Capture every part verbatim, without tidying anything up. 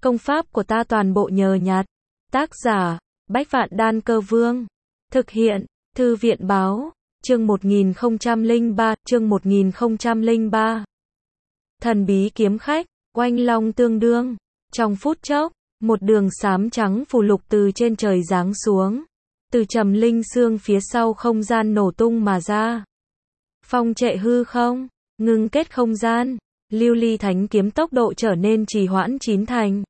Công pháp của ta toàn bộ nhờ nhặt. Tác giả, Bách Vạn Đan Cơ Vương. Thực hiện, Thư viện Báo, chương một nghìn không trăm lẻ ba, chương một nghìn không trăm lẻ ba. Thần bí kiếm khách, oanh long tương đương. Trong phút chốc, một đường xám trắng phù lục từ trên trời giáng xuống. Từ Trầm Linh Xương phía sau không gian nổ tung mà ra. Phong trệ hư không, ngưng kết không gian, lưu ly thánh kiếm tốc độ trở nên trì hoãn chín thành.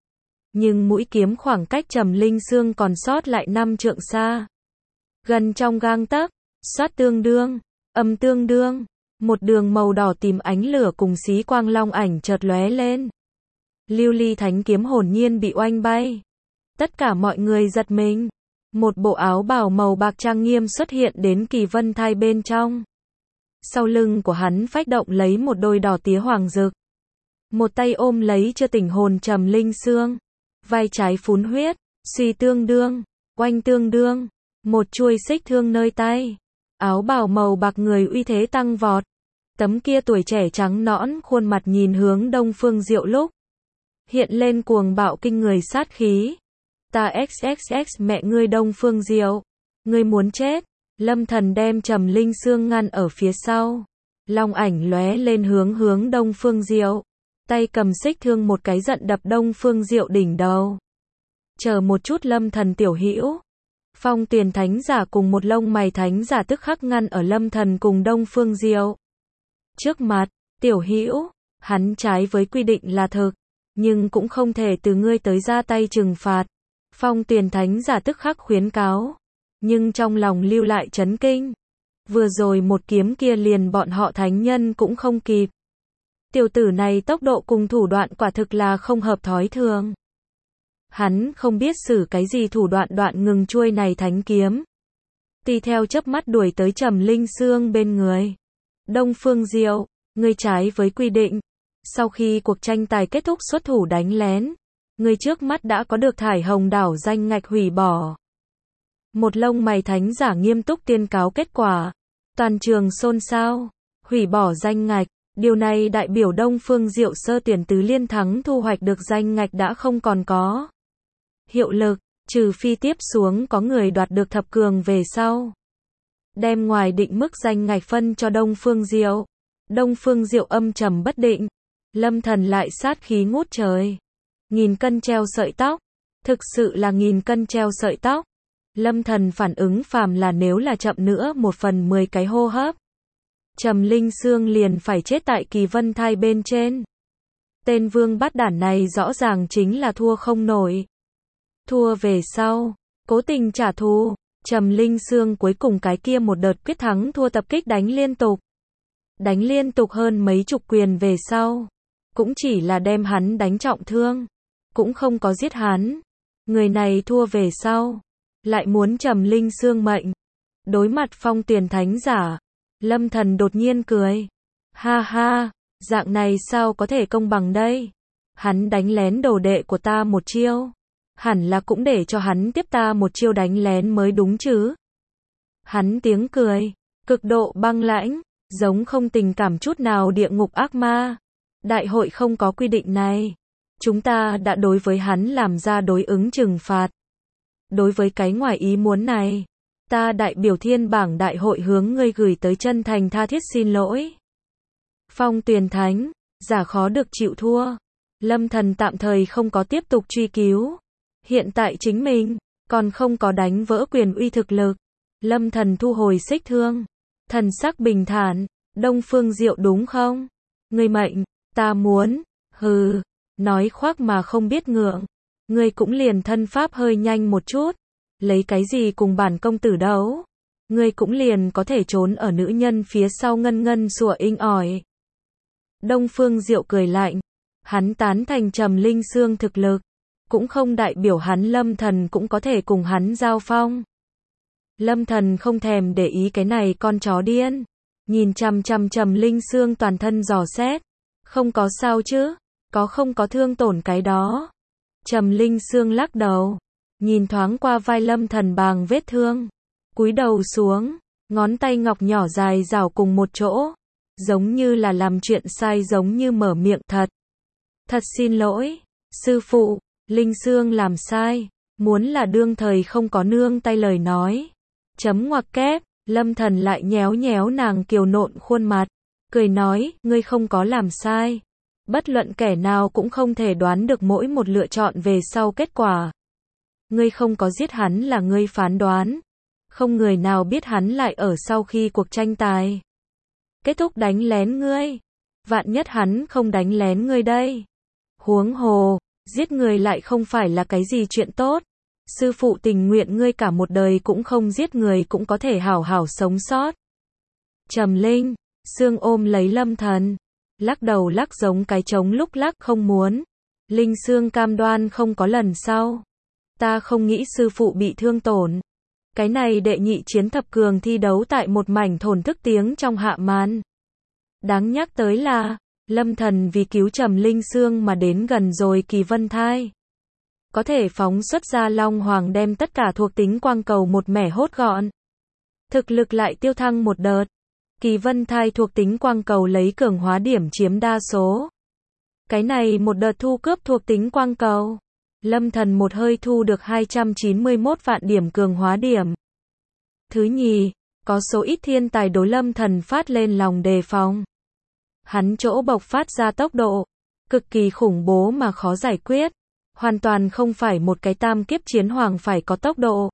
Nhưng mũi kiếm khoảng cách Trầm Linh Xương còn sót lại năm trượng xa. Gần trong gang tấc, xoát tương đương, âm tương đương, một đường màu đỏ tím ánh lửa cùng xí quang long ảnh chợt lóe lên. Lưu ly thánh kiếm hồn nhiên bị oanh bay. Tất cả mọi người giật mình. Một bộ áo bào màu bạc trang nghiêm xuất hiện đến Kỳ Vân Thai bên trong. Sau lưng của hắn phách động lấy một đôi đỏ tía hoàng rực. Một tay ôm lấy chưa tỉnh hồn Trầm Linh Xương. Vai trái phún huyết, suy tương đương, oanh tương đương, một chuôi xích thương nơi tay. Áo bào màu bạc người uy thế tăng vọt. Tấm kia tuổi trẻ trắng nõn khuôn mặt nhìn hướng Đông Phương Diệu lúc hiện lên cuồng bạo kinh người sát khí. Ta xxx mẹ ngươi Đông Phương Diệu, ngươi muốn chết. Lâm Thần đem Trầm Linh Xương ngăn ở phía sau. Long ảnh lóe lên hướng hướng Đông Phương Diệu. Tay cầm xích thương một cái giận đập Đông Phương Diệu đỉnh đầu. Chờ một chút Lâm Thần tiểu hữu. Phong Tuyền Thánh Giả cùng một lông mày thánh giả tức khắc ngăn ở Lâm Thần cùng Đông Phương Diệu trước mặt. Tiểu hữu, hắn trái với quy định là thực, nhưng cũng không thể từ ngươi tới ra tay trừng phạt. Phong Tuyền Thánh Giả tức khắc khuyến cáo, nhưng trong lòng lưu lại chấn kinh. Vừa rồi một kiếm kia liền bọn họ thánh nhân cũng không kịp. Tiểu tử này tốc độ cùng thủ đoạn quả thực là không hợp thói thường. Hắn không biết sử cái gì thủ đoạn đoạn ngừng chuôi này thánh kiếm. Tì theo chớp mắt đuổi tới Trầm Linh Xương bên người. Đông Phương Diệu, ngươi trái với quy định. Sau khi cuộc tranh tài kết thúc xuất thủ đánh lén, ngươi trước mắt đã có được Thải Hồng Đảo danh ngạch hủy bỏ. Một lông mày thánh giả nghiêm túc tuyên cáo kết quả. Toàn trường xôn xao. Hủy bỏ danh ngạch. Điều này đại biểu Đông Phương Diệu sơ tuyển tứ liên thắng thu hoạch được danh ngạch đã không còn có hiệu lực, trừ phi tiếp xuống có người đoạt được thập cường về sau. Đem ngoài định mức danh ngạch phân cho Đông Phương Diệu. Đông Phương Diệu âm trầm bất định. Lâm Thần lại sát khí ngút trời. Nghìn cân treo sợi tóc. Thực sự là nghìn cân treo sợi tóc. Lâm Thần phản ứng phàm là nếu là chậm nữa một phần mười cái hô hấp. Trầm Linh Xương liền phải chết tại Kỳ Vân Thai bên trên. Tên vương bát đản này rõ ràng chính là thua không nổi. Thua về sau, cố tình trả thù. Trầm Linh Xương cuối cùng cái kia một đợt quyết thắng thua tập kích đánh liên tục. Đánh liên tục hơn mấy chục quyền về sau. Cũng chỉ là đem hắn đánh trọng thương. Cũng không có giết hắn. Người này thua về sau. Lại muốn Trầm Linh Xương mệnh. Đối mặt Phong Tuyền Thánh Giả. Lâm Thần đột nhiên cười. Ha ha, dạng này sao có thể công bằng đây? Hắn đánh lén đồ đệ của ta một chiêu. Hẳn là cũng để cho hắn tiếp ta một chiêu đánh lén mới đúng chứ. Hắn tiếng cười, cực độ băng lãnh, giống không tình cảm chút nào địa ngục ác ma. Đại hội không có quy định này. Chúng ta đã đối với hắn làm ra đối ứng trừng phạt. Đối với cái ngoài ý muốn này, ta đại biểu Thiên Bảng đại hội hướng ngươi gửi tới chân thành tha thiết xin lỗi. Phong Tuyền Thánh Giả khó được chịu thua. Lâm Thần tạm thời không có tiếp tục truy cứu. Hiện tại chính mình còn không có đánh vỡ quyền uy thực lực. Lâm Thần thu hồi xích thương. Thần sắc bình thản. Đông Phương Diệu đúng không? Ngươi mệnh, ta muốn. Hừ, nói khoác mà không biết ngượng. Ngươi cũng liền thân pháp hơi nhanh một chút. Lấy cái gì cùng bản công tử đấu? Ngươi cũng liền có thể trốn ở nữ nhân phía sau ngân ngân sủa inh ỏi. Đông Phương Diệu cười lạnh. Hắn tán thành Trầm Linh Xương thực lực. Cũng không đại biểu hắn Lâm Thần cũng có thể cùng hắn giao phong. Lâm Thần không thèm để ý cái này con chó điên. Nhìn chằm chằm Trầm Linh Xương toàn thân dò xét. Không có sao chứ? Có không có thương tổn cái đó? Trầm Linh Xương lắc đầu. Nhìn thoáng qua vai Lâm Thần bàng vết thương. Cúi đầu xuống. Ngón tay ngọc nhỏ dài rảo cùng một chỗ. Giống như là làm chuyện sai giống như mở miệng thật. Thật xin lỗi. Sư phụ, Linh Sương làm sai, muốn là đương thời không có nương tay lời nói. Chấm ngoặc kép, Lâm Thần lại nhéo nhéo nàng kiều nộn khuôn mặt, cười nói, ngươi không có làm sai. Bất luận kẻ nào cũng không thể đoán được mỗi một lựa chọn về sau kết quả. Ngươi không có giết hắn là ngươi phán đoán. Không người nào biết hắn lại ở sau khi cuộc tranh tài kết thúc đánh lén ngươi. Vạn nhất hắn không đánh lén ngươi đây. Huống hồ, giết người lại không phải là cái gì chuyện tốt. Sư phụ tình nguyện ngươi cả một đời cũng không giết người cũng có thể hảo hảo sống sót. Trầm Linh, Sương ôm lấy Lâm Thần, lắc đầu lắc giống cái trống lúc lắc không muốn. Linh Sương cam đoan không có lần sau. Ta không nghĩ sư phụ bị thương tổn. Cái này đệ nhị chiến thập cường thi đấu tại một mảnh thổn thức tiếng trong hạ màn. Đáng nhắc tới là, Lâm Thần vì cứu Trầm Linh Sương mà đến gần rồi Kỳ Vân Thai. Có thể phóng xuất ra Long Hoàng đem tất cả thuộc tính quang cầu một mẻ hốt gọn. Thực lực lại tiêu thăng một đợt. Kỳ Vân Thai thuộc tính quang cầu lấy cường hóa điểm chiếm đa số. Cái này một đợt thu cướp thuộc tính quang cầu. Lâm Thần một hơi thu được hai trăm chín mươi mốt vạn điểm cường hóa điểm. Thứ nhì, có số ít thiên tài đối Lâm Thần phát lên lòng đề phòng. Hắn chỗ bộc phát ra tốc độ, cực kỳ khủng bố mà khó giải quyết. Hoàn toàn không phải một cái tam kiếp chiến hoàng phải có tốc độ.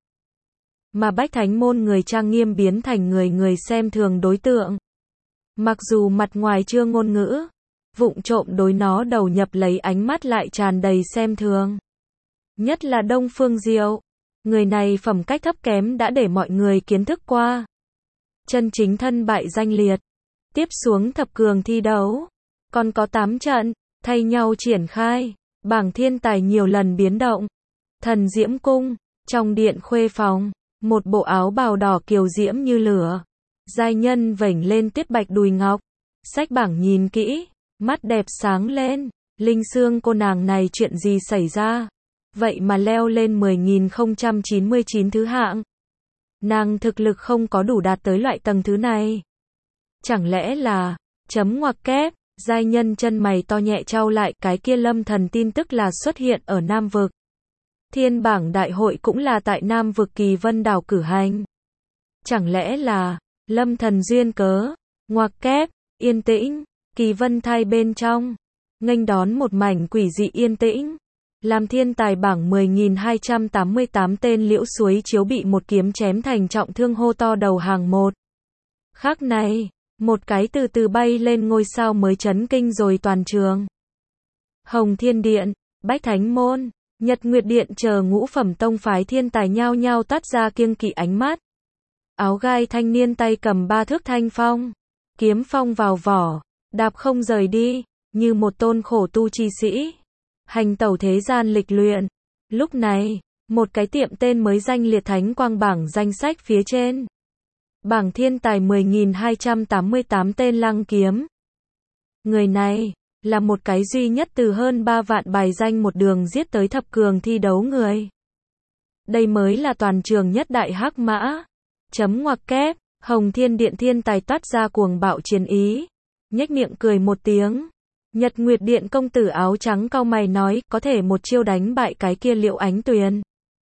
Mà Bách Thánh môn người trang nghiêm biến thành người người xem thường đối tượng. Mặc dù mặt ngoài chưa ngôn ngữ, vụng trộm đối nó đầu nhập lấy ánh mắt lại tràn đầy xem thường. Nhất là Đông Phương Diệu. Người này phẩm cách thấp kém đã để mọi người kiến thức qua. Chân chính thân bại danh liệt. Tiếp xuống thập cường thi đấu. Còn có tám trận, thay nhau triển khai. Bảng thiên tài nhiều lần biến động. Thần Diễm Cung, trong điện khuê phòng, một bộ áo bào đỏ kiều diễm như lửa. Giai nhân vểnh lên tuyết bạch đùi ngọc. Sách bảng nhìn kỹ, mắt đẹp sáng lên. Linh Sương cô nàng này chuyện gì xảy ra? Vậy mà leo lên mười nghìn không trăm chín mươi chín thứ hạng. Nàng thực lực không có đủ đạt tới loại tầng thứ này. Chẳng lẽ là, chấm ngoặc kép, giai nhân chân mày to nhẹ trao lại, cái kia Lâm Thần tin tức là xuất hiện ở Nam Vực. Thiên bảng đại hội cũng là tại Nam Vực Kỳ Vân đảo cử hành. Chẳng lẽ là, Lâm Thần duyên cớ, ngoặc kép, yên tĩnh, Kỳ Vân Thai bên trong, nghênh đón một mảnh quỷ dị yên tĩnh. Làm thiên tài bảng mười nghìn hai trăm tám mươi tám tên Liễu Suối Chiếu bị một kiếm chém thành trọng thương hô to đầu hàng một. Khác này, một cái từ từ bay lên ngôi sao mới chấn kinh rồi toàn trường. Hồng Thiên Điện, Bách Thánh Môn, Nhật Nguyệt Điện chờ ngũ phẩm tông phái thiên tài nhao nhao toát ra kiêng kỵ ánh mắt. Áo gai thanh niên tay cầm ba thước thanh phong, kiếm phong vào vỏ, đạp không rời đi, như một tôn khổ tu chi sĩ. Hành tẩu thế gian lịch luyện. Lúc này, một cái tiệm tên mới danh liệt thánh quang bảng danh sách phía trên. Bảng thiên tài mười nghìn hai trăm tám mươi tám tên Lăng Kiếm. Người này, là một cái duy nhất từ hơn ba vạn bài danh một đường giết tới thập cường thi đấu người. Đây mới là toàn trường nhất đại hắc mã. Chấm ngoặc kép, Hồng Thiên Điện thiên tài toát ra cuồng bạo chiến ý. Nhếch miệng cười một tiếng. Nhật Nguyệt Điện công tử áo trắng cau mày nói, có thể một chiêu đánh bại cái kia Liễu Ánh Tuyền.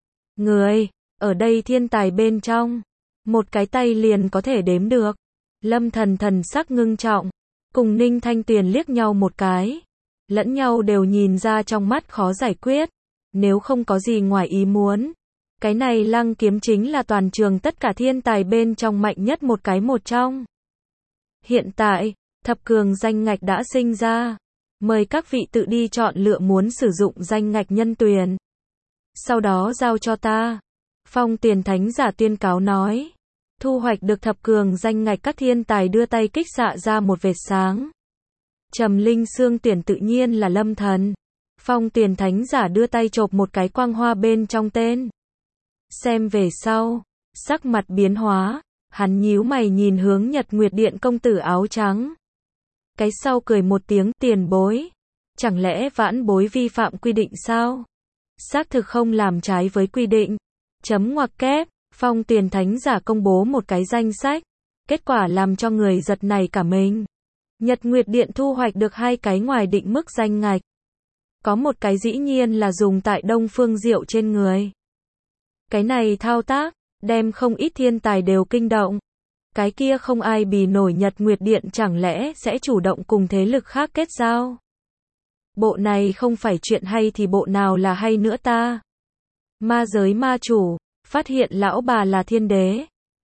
Người, ở đây thiên tài bên trong, một cái tay liền có thể đếm được. Lâm Thần thần sắc ngưng trọng, cùng Ninh Thanh Tuyền liếc nhau một cái. Lẫn nhau đều nhìn ra trong mắt khó giải quyết. Nếu không có gì ngoài ý muốn, cái này Lăng Kiếm chính là toàn trường tất cả thiên tài bên trong mạnh nhất một cái một trong. Hiện tại, thập cường danh ngạch đã sinh ra. Mời các vị tự đi chọn lựa muốn sử dụng danh ngạch nhân tuyển. Sau đó giao cho ta. Phong Tiền Thánh giả tuyên cáo nói. Thu hoạch được thập cường danh ngạch các thiên tài đưa tay kích xạ ra một vệt sáng. Trầm Linh Sương tuyển tự nhiên là Lâm Thần. Phong Tiền Thánh giả đưa tay chộp một cái quang hoa bên trong tên. Xem về sau, sắc mặt biến hóa, hắn nhíu mày nhìn hướng Nhật Nguyệt Điện công tử áo trắng. Cái sau cười một tiếng, tiền bối. Chẳng lẽ vãn bối vi phạm quy định sao? Xác thực không làm trái với quy định. Chấm ngoặc kép, Phong Tiền Thánh giả công bố một cái danh sách. Kết quả làm cho người giật nảy cả mình. Nhật Nguyệt Điện thu hoạch được hai cái ngoài định mức danh ngạch. Có một cái dĩ nhiên là dùng tại Đông Phương Diệu trên người. Cái này thao tác, đem không ít thiên tài đều kinh động. Cái kia không ai bì nổi Nhật Nguyệt Điện chẳng lẽ sẽ chủ động cùng thế lực khác kết giao. Bộ này không phải chuyện hay thì bộ nào là hay nữa ta. Ma giới ma chủ, phát hiện lão bà là thiên đế.